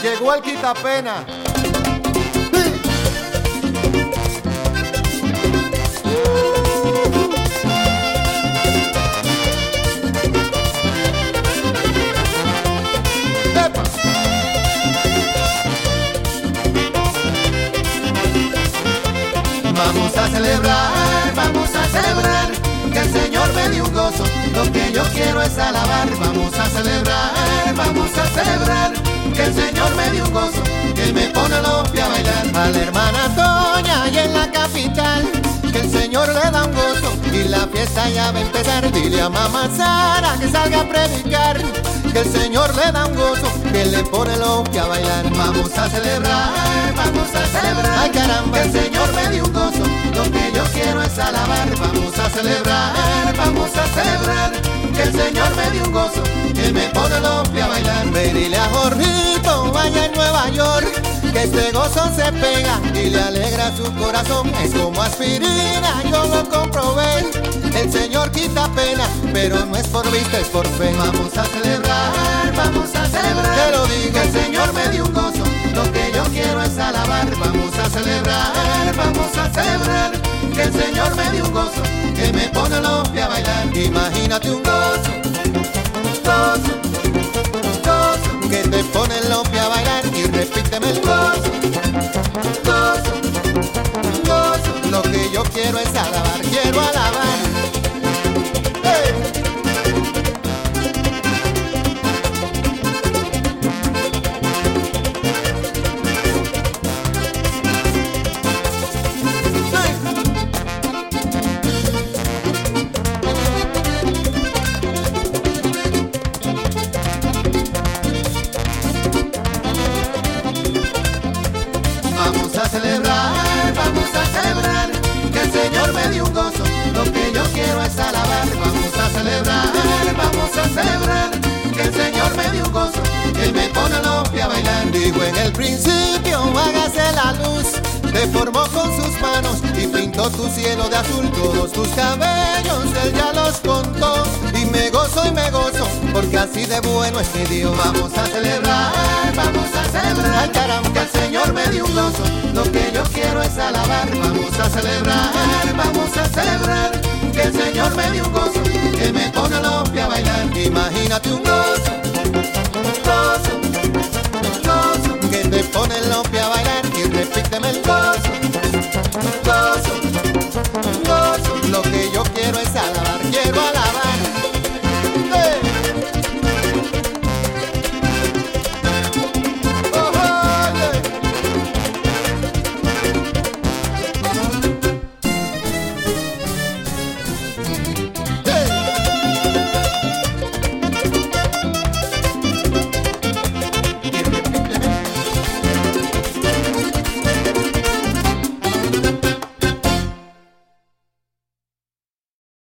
Llegó el quitapena. Vamos a celebrar que el Señor me dio un gozo. Lo que yo quiero es alabar. Vamos a celebrar que el Señor me dio un gozo. Que me pone los pies a bailar. A la hermana Toña y en la capital, que el Señor le da un gozo y la fiesta ya va a empezar. Dile a mamá Sara que salga a predicar, que el Señor le da un gozo, que le pone los pies a bailar. Vamos a celebrar, ay caramba, que el Señor me dio un gozo. Lo que yo quiero es alabar. Vamos a celebrar que el Señor me dio un gozo, que me pone los pies a bailar. Ve, dile a Jorgito, vaya en Nueva York, que este gozo se pega y le alegra su corazón. Es como aspirina, yo lo comprobé. El Señor quita pena, pero no es por vista, es por fe. Vamos a celebrar, te lo digo, que el Señor me dio un gozo. Lo que yo quiero es alabar. Vamos a celebrar, que el Señor me dio un gozo, que me pone los pies a bailar. Imagínate un gozo, que te pone los pies a bailar y repíteme el gozo. Lo que yo quiero es alabar, quiero alabar. Vamos a celebrar que el Señor me dio un gozo. Lo que yo quiero es alabar. Vamos a celebrar que el Señor me dio un gozo, que me pone los pies a bailar. Digo, en el principio hágase la luz, te formó con sus manos y pintó tu cielo de azul. Todos tus cabellos Él ya los contó, y me gozo, porque así de bueno es mi Dios. Vamos a celebrar, ay caramba, que el Señor me dio un gozo. Lo que yo quiero es alabar. Vamos a celebrar, que el Señor me dio un gozo, que me pone los pies a bailar. Imagínate un gozo, que te pone los pies a bailar y repíteme el